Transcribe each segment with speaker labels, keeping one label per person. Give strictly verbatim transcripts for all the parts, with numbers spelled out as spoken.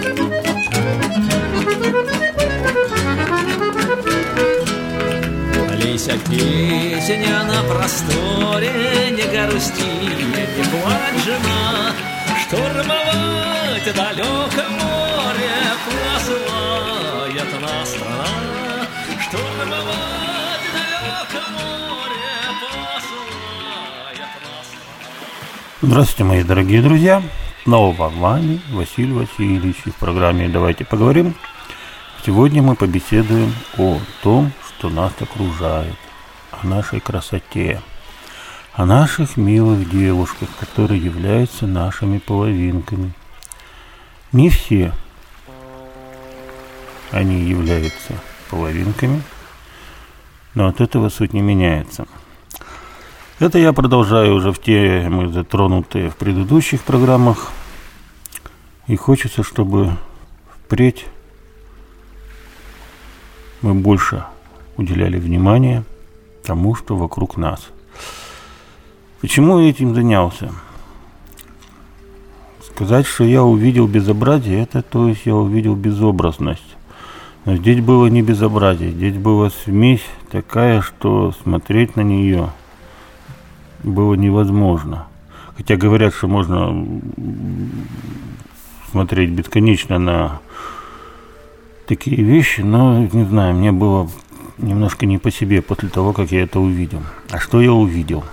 Speaker 1: Лися песня на просторе, не грусти, не плачь, жена, штурмовать далеко море посылает нас страна, штурмовать далеко море посылает нас страна.
Speaker 2: Здравствуйте, мои дорогие друзья! Снова с вами Василий Васильевич в программе «Давайте поговорим». Сегодня мы побеседуем о том, что нас окружает, о нашей красоте, о наших милых девушках, которые являются нашими половинками. Не все они являются половинками, но от этого суть не меняется. Это я продолжаю уже в темы, затронутые в предыдущих программах, и хочется, чтобы впредь мы больше уделяли внимание тому, что вокруг нас. Почему я этим занялся? Сказать, что я увидел безобразие, это то есть я увидел безобразность. Но здесь было не безобразие, здесь была смесь такая, что смотреть на нее было невозможно. Хотя говорят, что можно смотреть бесконечно на такие вещи, но, не знаю, мне было немножко не по себе после того, как я это увидел. А что я увидел?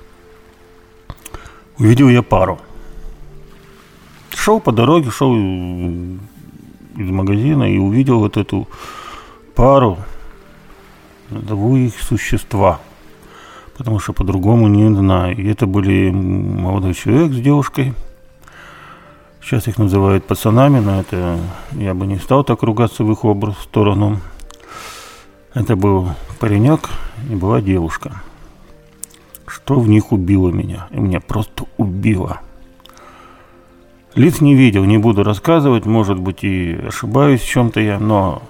Speaker 2: Увидел я пару. Шел по дороге, шел из магазина и увидел вот эту пару. Назову их существа, потому что по-другому не знаю. И это были молодой человек с девушкой. Сейчас их называют пацанами, но это я бы не стал так ругаться в их образ, в сторону. Это был паренек и была девушка. Что в них убило меня? И меня просто убило. Лиц не видел, не буду рассказывать, может быть и ошибаюсь в чем-то я, но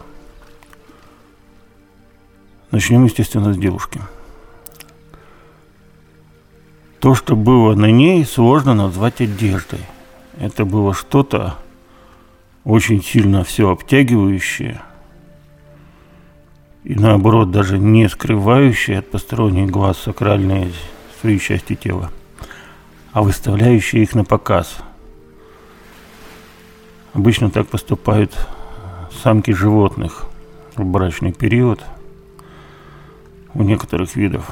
Speaker 2: начнем, естественно, с девушки. То, что было на ней, сложно назвать одеждой. Это было что-то очень сильно все обтягивающее и, наоборот, даже не скрывающее от посторонних глаз сакральные свои части тела, а выставляющее их на показ. Обычно так поступают самки животных в брачный период у некоторых видов.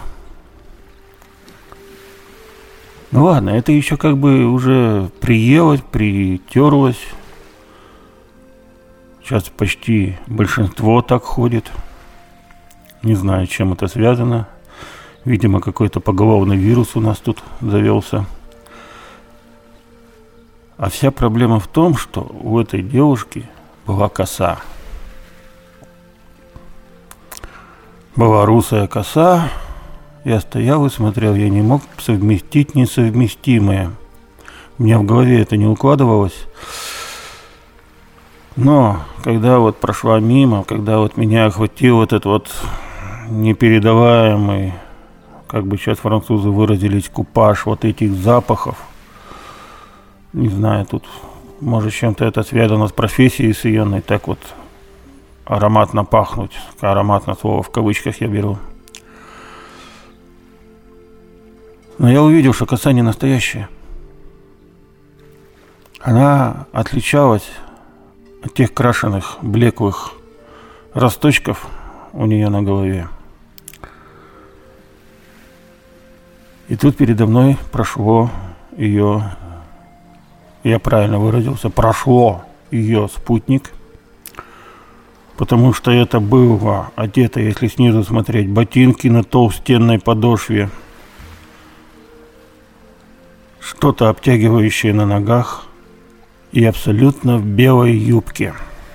Speaker 2: Ну ладно, это еще как бы уже приелось, притерлось. Сейчас почти большинство так ходит. Не знаю, чем это связано. Видимо, какой-то поголовный вирус у нас тут завелся. А вся проблема в том, что у этой девушки была коса. Была русая коса. Я стоял и смотрел, я не мог совместить несовместимое. У меня в голове это не укладывалось. Но когда вот прошла мимо, когда вот меня охватил этот вот непередаваемый, как бы сейчас французы выразились, купаж вот этих запахов, не знаю, тут может чем-то это связано с профессией с ее, так вот ароматно пахнуть, ароматно слово в кавычках я беру. Но я увидел, что коса не настоящая. Она отличалась от тех крашеных, блеклых росточков у нее на голове. И тут передо мной прошло ее, я правильно выразился, прошло ее спутник, потому что это было одето, если снизу смотреть, ботинки на толстенной подошве, что-то обтягивающее на ногах и абсолютно в белой юбке.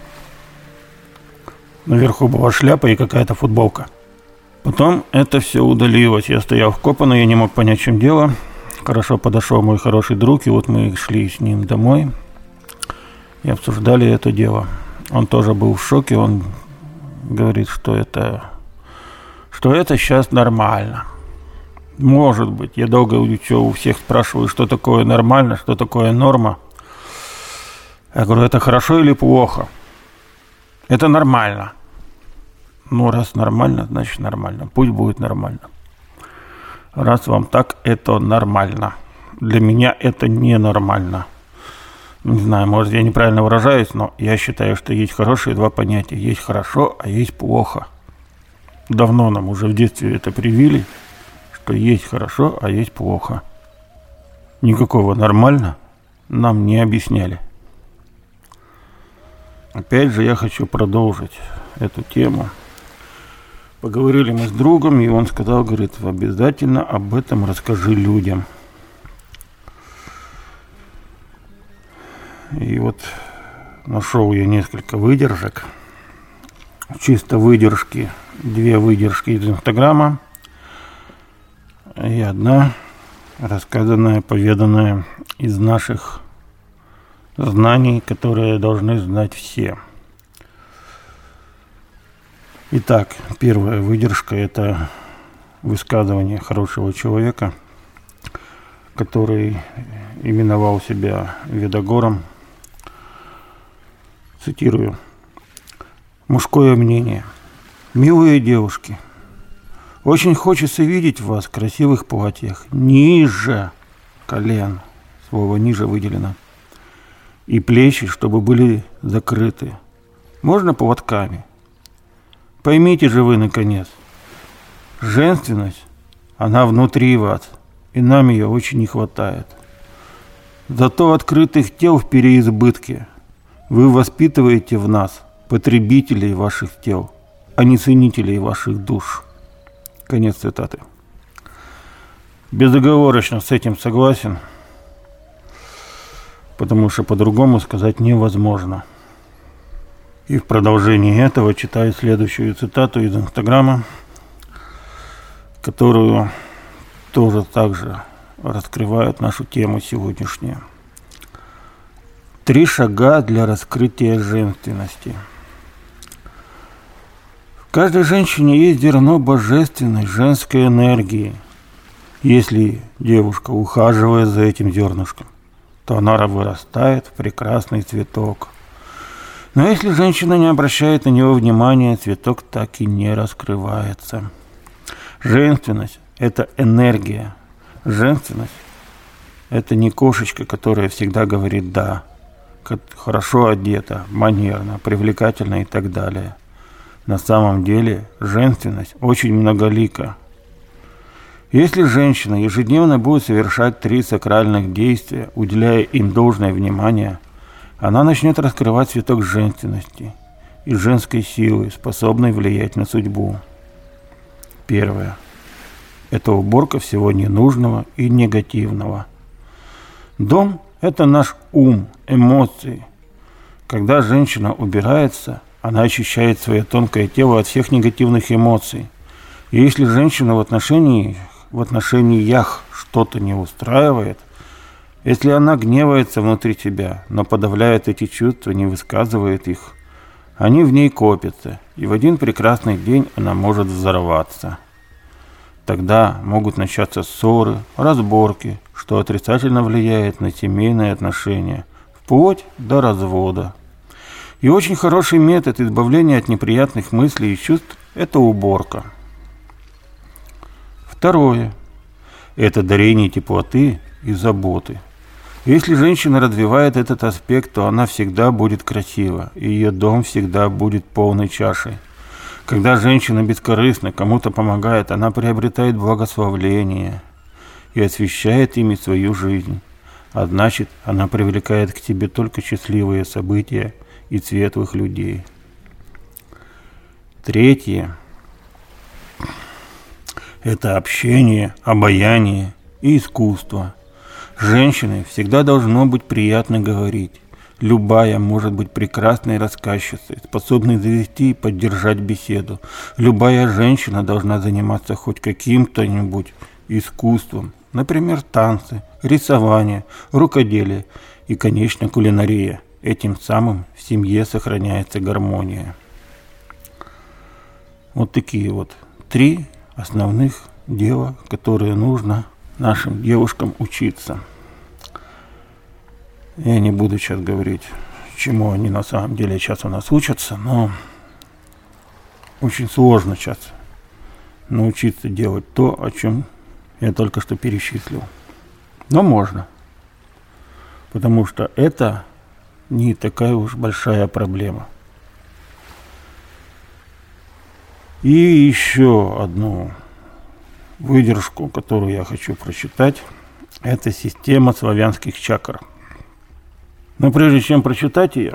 Speaker 2: Наверху была шляпа и какая-то футболка. Потом это все удалилось. Я стоял вкопанный, я не мог понять, в чем дело. Хорошо подошел мой хороший друг, и вот мы шли с ним домой и обсуждали это дело. Он тоже был в шоке, он говорит, что это, что это сейчас нормально. Может быть. Я долго еще у всех спрашиваю, что такое нормально, что такое норма. Я говорю, это хорошо или плохо? Это нормально. Ну, раз нормально, значит нормально. Пусть будет нормально. Раз вам так, это нормально. Для меня это ненормально. Не знаю, может, я неправильно выражаюсь, но я считаю, что есть хорошие два понятия. Есть хорошо, а есть плохо. Давно нам уже в детстве это привили, что есть хорошо, а есть плохо. Никакого нормально нам не объясняли. Опять же, я хочу продолжить эту тему. Поговорили мы с другом, и он сказал, говорит, обязательно об этом расскажи людям. И вот нашел я несколько выдержек. Чисто выдержки, две выдержки из Инстаграма и одна рассказанная, поведанная из наших знаний, которые должны знать все. Итак, первая выдержка – это высказывание хорошего человека, который именовал себя Видогором. Цитирую. Мужское мнение. Милые девушки, очень хочется видеть вас в красивых платьях ниже колен, слово ниже выделено, и плечи, чтобы были закрыты. Можно поводками. Поймите же вы, наконец, женственность, она внутри вас, и нам ее очень не хватает. Зато открытых тел в переизбытке. Вы воспитываете в нас потребителей ваших тел, а не ценителей ваших душ. Конец цитаты. Безоговорочно с этим согласен, потому что по-другому сказать невозможно. И в продолжении этого читаю следующую цитату из Инстаграма, которую тоже также раскрывает нашу тему сегодняшнюю. Три шага для раскрытия женственности. В каждой женщине есть зерно божественной женской энергии. Если девушка ухаживает за этим зернышком, то она вырастает в прекрасный цветок. Но если женщина не обращает на него внимания, цветок так и не раскрывается. Женственность – это энергия. Женственность – это не кошечка, которая всегда говорит «да», хорошо одета, манерно, привлекательно и так далее. На самом деле женственность очень многолика. Если женщина ежедневно будет совершать три сакральных действия, уделяя им должное внимание, она начнет раскрывать цветок женственности и женской силы, способной влиять на судьбу. Первое. Это уборка всего ненужного и негативного. Дом – это наш ум, эмоции. Когда женщина убирается, она очищает свое тонкое тело от всех негативных эмоций. И если женщина в отношении, в отношениях что-то не устраивает, если она гневается внутри себя, но подавляет эти чувства, не высказывает их, они в ней копятся, и в один прекрасный день она может взорваться. Тогда могут начаться ссоры, разборки, что отрицательно влияет на семейные отношения, вплоть до развода. И очень хороший метод избавления от неприятных мыслей и чувств – это уборка. Второе – это дарение теплоты и заботы. Если женщина развивает этот аспект, то она всегда будет красива, и ее дом всегда будет полной чашей. Когда женщина бескорыстно кому-то помогает, она приобретает благословление и освещает ими свою жизнь. А значит, она привлекает к себе только счастливые события и светлых людей. Третье – это общение, обаяние и искусство. Женщине всегда должно быть приятно говорить. Любая может быть прекрасной рассказчицей, способной завести и поддержать беседу. Любая женщина должна заниматься хоть каким-то-нибудь искусством, например, танцы, рисование, рукоделие и, конечно, кулинария. Этим самым в семье сохраняется гармония. Вот такие вот три основных дела, которые нужно нашим девушкам учиться. Я не буду сейчас говорить, чему они на самом деле сейчас у нас учатся, но очень сложно сейчас научиться делать то, о чем я только что перечислил. Но можно, потому что это не такая уж большая проблема. И еще одну выдержку, которую я хочу прочитать, это система славянских чакр. Но прежде чем прочитать ее,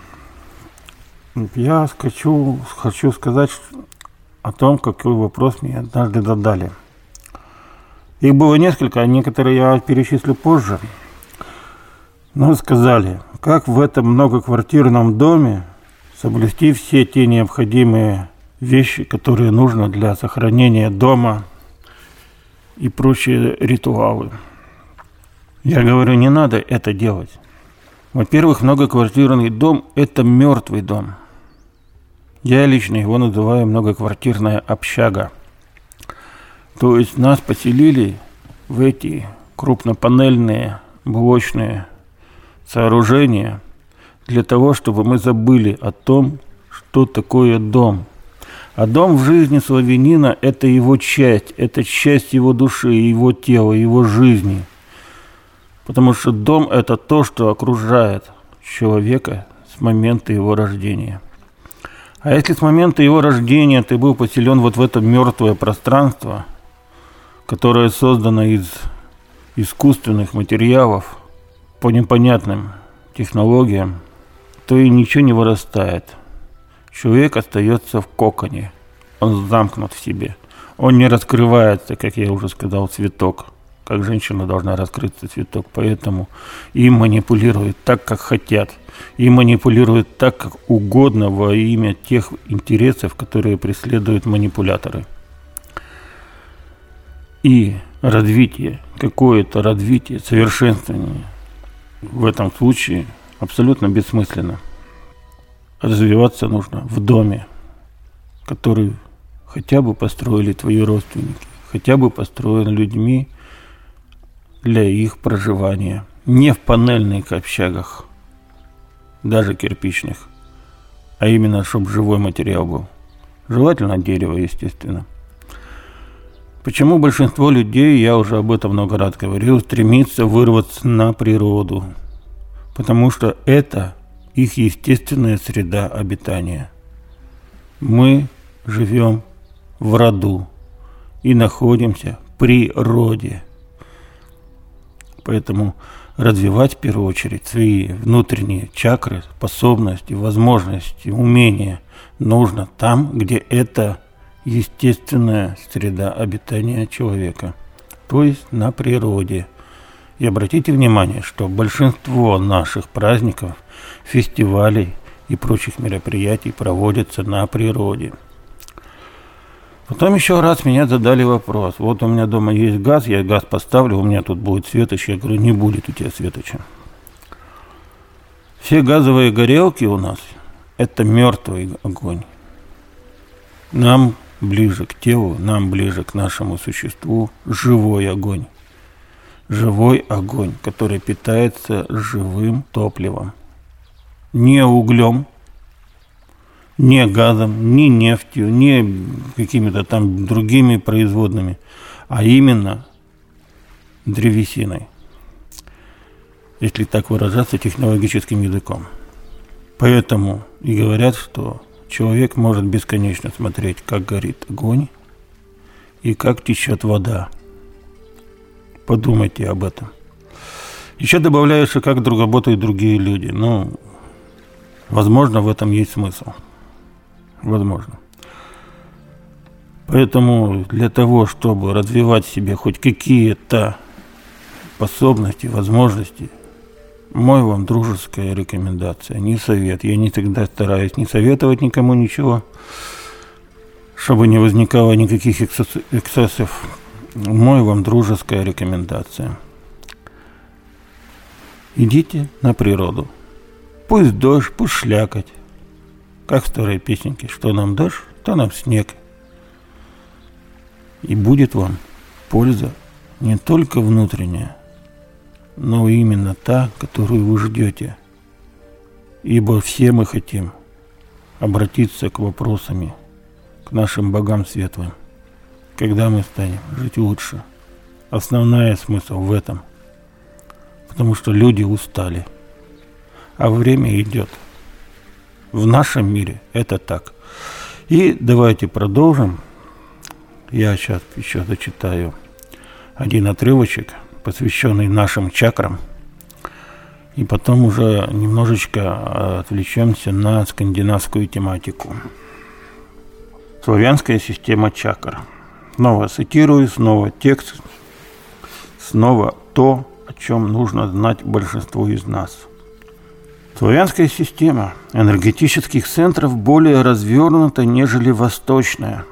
Speaker 2: я хочу, хочу сказать о том, какой вопрос мне однажды задали. Их было несколько, а некоторые я перечислю позже. Но сказали, как в этом многоквартирном доме соблюсти все те необходимые вещи, которые нужно для сохранения дома и прочие ритуалы. Я говорю, не надо это делать. Во-первых, многоквартирный дом – это мертвый дом. Я лично его называю многоквартирная общага. То есть нас поселили в эти крупнопанельные блочные сооружения для того, чтобы мы забыли о том, что такое дом. А дом в жизни славянина – это его часть, это часть его души, его тела, его жизни. Потому что дом – это то, что окружает человека с момента его рождения. А если с момента его рождения ты был поселен вот в это мертвое пространство, которое создано из искусственных материалов по непонятным технологиям, то и ничего не вырастает. Человек остается в коконе, он замкнут в себе. Он не раскрывается, как я уже сказал, цветок. Как женщина должна раскрыться цветок, поэтому им манипулируют так, как хотят. Им манипулируют так, как угодно во имя тех интересов, которые преследуют манипуляторы. И развитие, какое-то развитие, совершенствование в этом случае абсолютно бессмысленно. Развиваться нужно в доме, который хотя бы построили твои родственники, хотя бы построен людьми для их проживания. Не в панельных общагах, даже кирпичных, а именно, чтобы живой материал был. Желательно дерево, естественно. Почему большинство людей, я уже об этом много раз говорил, стремится вырваться на природу? Потому что это их естественная среда обитания. Мы живем в роду и находимся в природе. Поэтому развивать в первую очередь свои внутренние чакры, способности, возможности, умения нужно там, где это естественная среда обитания человека, то есть на природе. И обратите внимание, что большинство наших праздников, фестивалей и прочих мероприятий проводятся на природе. Потом еще раз меня задали вопрос. Вот у меня дома есть газ, я газ поставлю, у меня тут будет светоч. Я говорю, не будет у тебя светоча. Все газовые горелки у нас – это мертвый огонь. Нам ближе к телу, нам ближе к нашему существу живой огонь. Живой огонь, который питается живым топливом. Не углем, не газом, не нефтью, не какими-то там другими производными, а именно древесиной, если так выражаться технологическим языком. Поэтому и говорят, что человек может бесконечно смотреть, как горит огонь и как течет вода. Подумайте об этом. Еще добавляешь, как работают другие люди. Ну, возможно, в этом есть смысл. Возможно. Поэтому для того, чтобы развивать в себе хоть какие-то способности, возможности, мой вам дружеская рекомендация, не совет. Я не всегда стараюсь не советовать никому ничего, чтобы не возникало никаких эксцессов. Мой вам дружеская рекомендация. Идите на природу. Пусть дождь, пусть шлякоть. Как в старой песенке, что нам дождь, то нам снег. И будет вам польза не только внутренняя, но именно та, которую вы ждете. ибо все мы хотим обратиться к вопросам, к нашим богам светлым, когда мы станем жить лучше. Основной смысл в этом, потому что люди устали, а время идет. В нашем мире это так. И давайте продолжим. Я сейчас еще зачитаю один отрывочек, посвященный нашим чакрам. И потом уже немножечко отвлечемся на скандинавскую тематику. Славянская система чакр. Снова цитирую, снова текст, снова то, о чем нужно знать большинству из нас. Славянская система энергетических центров более развернута, нежели восточная.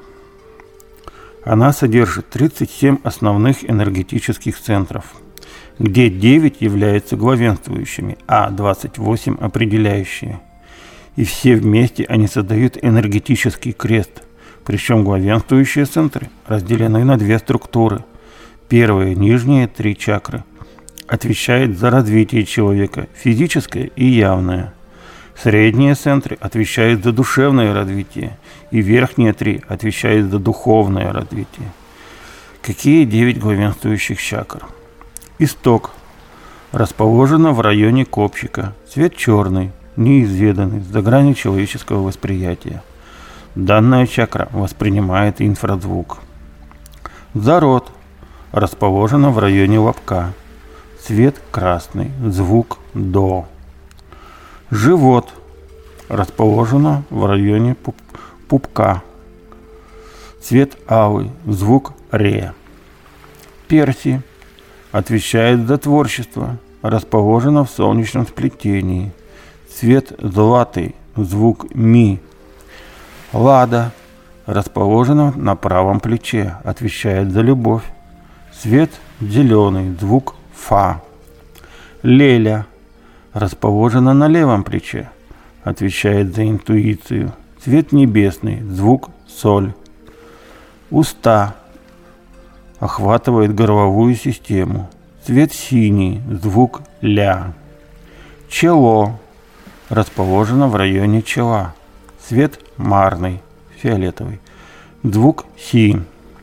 Speaker 2: Она содержит тридцать семь основных энергетических центров, где девять являются главенствующими, а двадцать восемь определяющие. И все вместе они создают энергетический крест. Причем главенствующие центры разделены на две структуры. Первые, нижние три чакры, отвечают за развитие человека, физическое и явное. Средние центры отвечают за душевное развитие, и верхние три отвечают за духовное развитие. Какие девять главенствующих чакр? Исток расположена в районе копчика, цвет черный, неизведанный, за гранью человеческого восприятия. Данная чакра воспринимает инфразвук. Зарод расположена в районе лобка, цвет красный, звук до. Живот расположена в районе пуп- пупка, цвет алый, звук ре. Перси отвечает за творчество, расположена в солнечном сплетении, цвет золотый, звук ми. Лада расположена на правом плече, отвечает за любовь, цвет зеленый, звук фа. Леля расположена на левом плече, отвечает за интуицию, цвет небесный, звук соль. Уста охватывает горловую систему, цвет синий, звук ля. Чело расположено в районе чела, цвет марный, фиолетовый, звук си.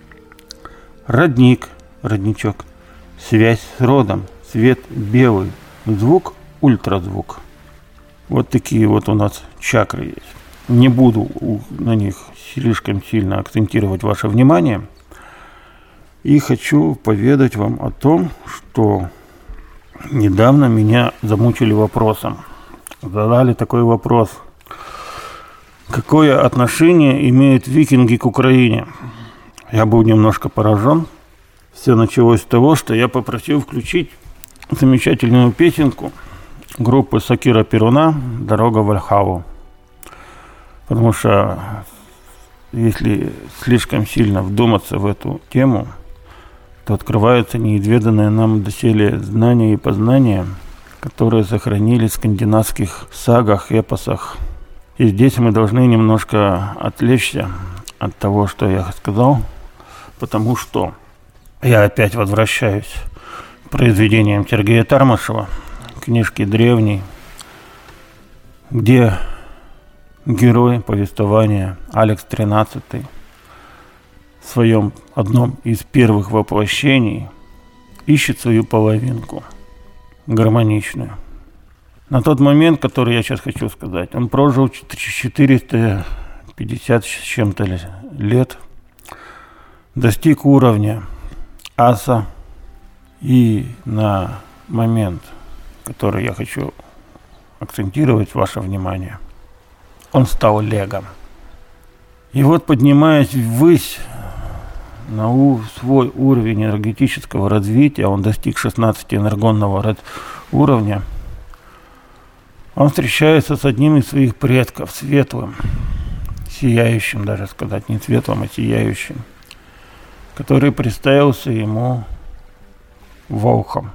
Speaker 2: Родник, родничок, связь с родом, цвет белый, звук ультразвук. Вот такие вот у нас чакры есть. Не буду на них слишком сильно акцентировать ваше внимание. И хочу поведать вам о том, что недавно меня замучили вопросом. Задали такой вопрос. Какое отношение имеют викинги к Украине? Я был немножко поражен. Все началось с того, что я попросил включить замечательную песенку группы Сокира Перуна «Дорога в Вальхаллу». Потому что если слишком сильно вдуматься в эту тему, то открываются неизведанные нам доселе знания и познания, которые сохранились в скандинавских сагах, эпосах. И здесь мы должны немножко отвлечься от того, что я сказал, потому что я опять возвращаюсь к произведениям Сергея Тармашева, книжки древней, где герой повествования Алекс тринадцатый в своем одном из первых воплощений ищет свою половинку, гармоничную. На тот момент, который я сейчас хочу сказать, он прожил четыреста пятьдесят с чем-то лет, достиг уровня аса, и на момент, который я хочу акцентировать ваше внимание, он стал легом. И вот, поднимаясь ввысь на у, свой уровень энергетического развития, он достиг шестнадцати энергонного уровня, он встречается с одним из своих предков, светлым, сияющим, даже сказать, не светлым, а сияющим, который представился ему волхом.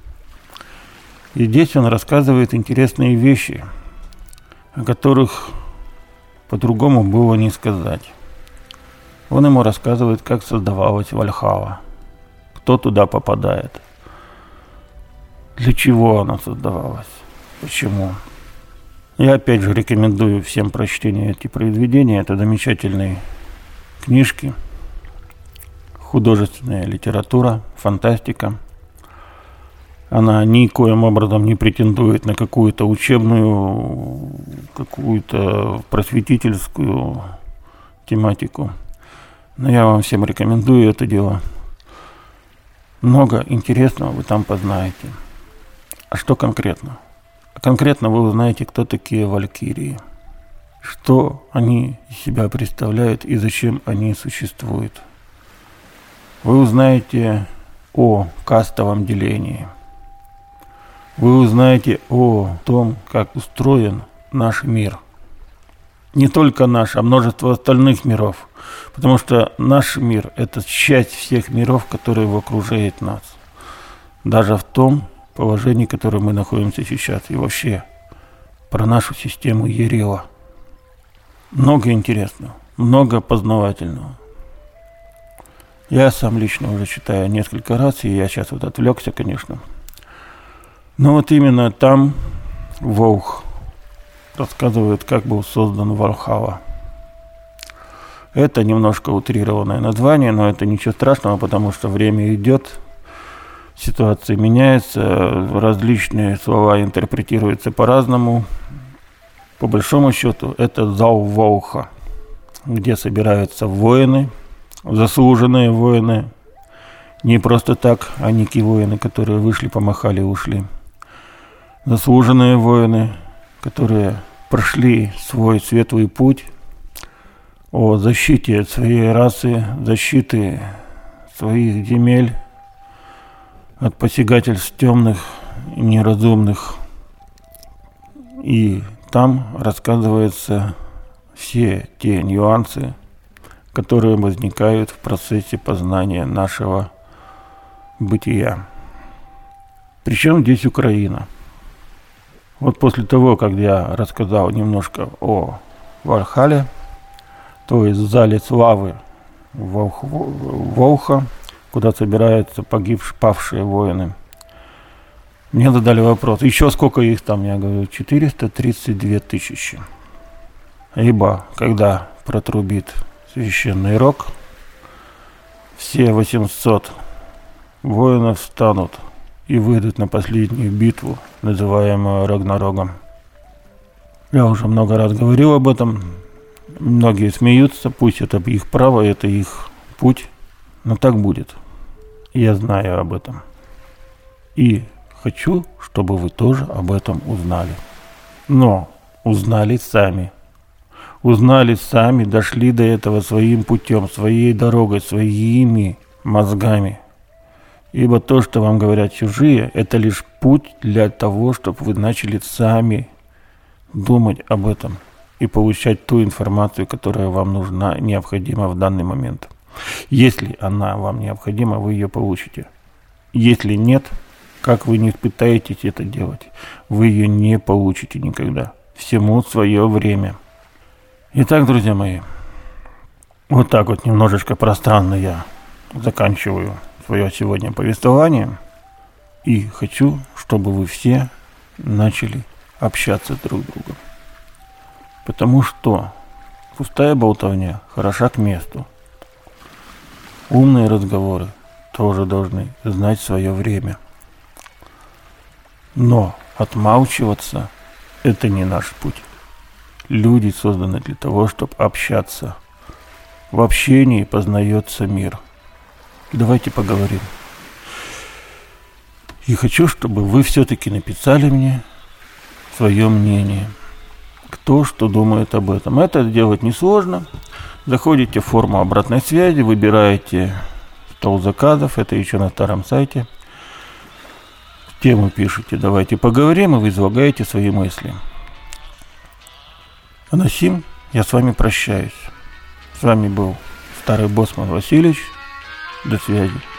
Speaker 2: И здесь он рассказывает интересные вещи, о которых по-другому было не сказать. Он ему рассказывает, как создавалась Вальхалла, кто туда попадает, для чего она создавалась, почему. Я опять же рекомендую всем прочтение этих произведений. Это замечательные книжки, художественная литература, фантастика. Она никоим образом не претендует на какую-то учебную, какую-то просветительскую тематику. Но я вам всем рекомендую это дело. Много интересного вы там познаете. А что конкретно? Конкретно вы узнаете, кто такие валькирии, что они из себя представляют и зачем они существуют. Вы узнаете о кастовом делении. Вы узнаете о том, как устроен наш мир. Не только наш, а множество остальных миров. Потому что наш мир – это часть всех миров, которые окружают нас. Даже в том положении, в котором мы находимся сейчас. И вообще про нашу систему Ерила. Много интересного, много познавательного. Я сам лично уже читаю несколько раз, и я сейчас вот отвлекся, конечно. Но вот именно там Волх рассказывает, как был создан Вальхалла. Это немножко утрированное название, но это ничего страшного, потому что время идет, ситуация меняется, различные слова интерпретируются по-разному. По большому счету, это зал Волха, где собираются воины, заслуженные воины, не просто так, а некие воины, которые вышли, помахали и ушли. Заслуженные воины, которые прошли свой светлый путь о защите своей расы, защиты своих земель от посягательств темных и неразумных. И там рассказываются все те нюансы, которые возникают в процессе познания нашего бытия. Причем здесь Украина. Вот после того, как я рассказал немножко о Вальхалле, то есть в зале славы Волха, куда собираются погибшие, павшие воины, мне задали вопрос, еще сколько их там? Я говорю, четыреста тридцать две тысячи. Ибо, когда протрубит священный рог, все восемьсот воинов встанут и выйдут на последнюю битву, называемую Рагнарогом. Я уже много раз говорил об этом. Многие смеются, пусть это их право, это их путь, но так будет. Я знаю об этом. И хочу, чтобы вы тоже об этом узнали. Но узнали сами. Узнали сами, дошли до этого своим путем, своей дорогой, своими мозгами. Ибо то, что вам говорят чужие, это лишь путь для того, чтобы вы начали сами думать об этом и получать ту информацию, которая вам нужна, необходима в данный момент. Если она вам необходима, вы ее получите. Если нет, как вы не пытаетесь это делать, вы ее не получите никогда. Всему свое время. Итак, друзья мои, вот так вот немножечко пространно я заканчиваю свое сегодня повествование. И хочу, чтобы вы все начали общаться друг с другом. Потому что пустая болтовня хороша к месту. Умные разговоры тоже должны знать свое время. Но отмалчиваться – это не наш путь. Люди созданы для того, чтобы общаться. В общении познается мир. Давайте поговорим. И хочу, чтобы вы все-таки написали мне свое мнение. Кто что думает об этом. Это сделать несложно. Заходите в форму обратной связи, выбираете стол заказов. Это еще на старом сайте. Тему пишите, давайте поговорим, и вы излагаете свои мысли. А на сим я с вами прощаюсь. С вами был старый боссман Васильевич. До связи.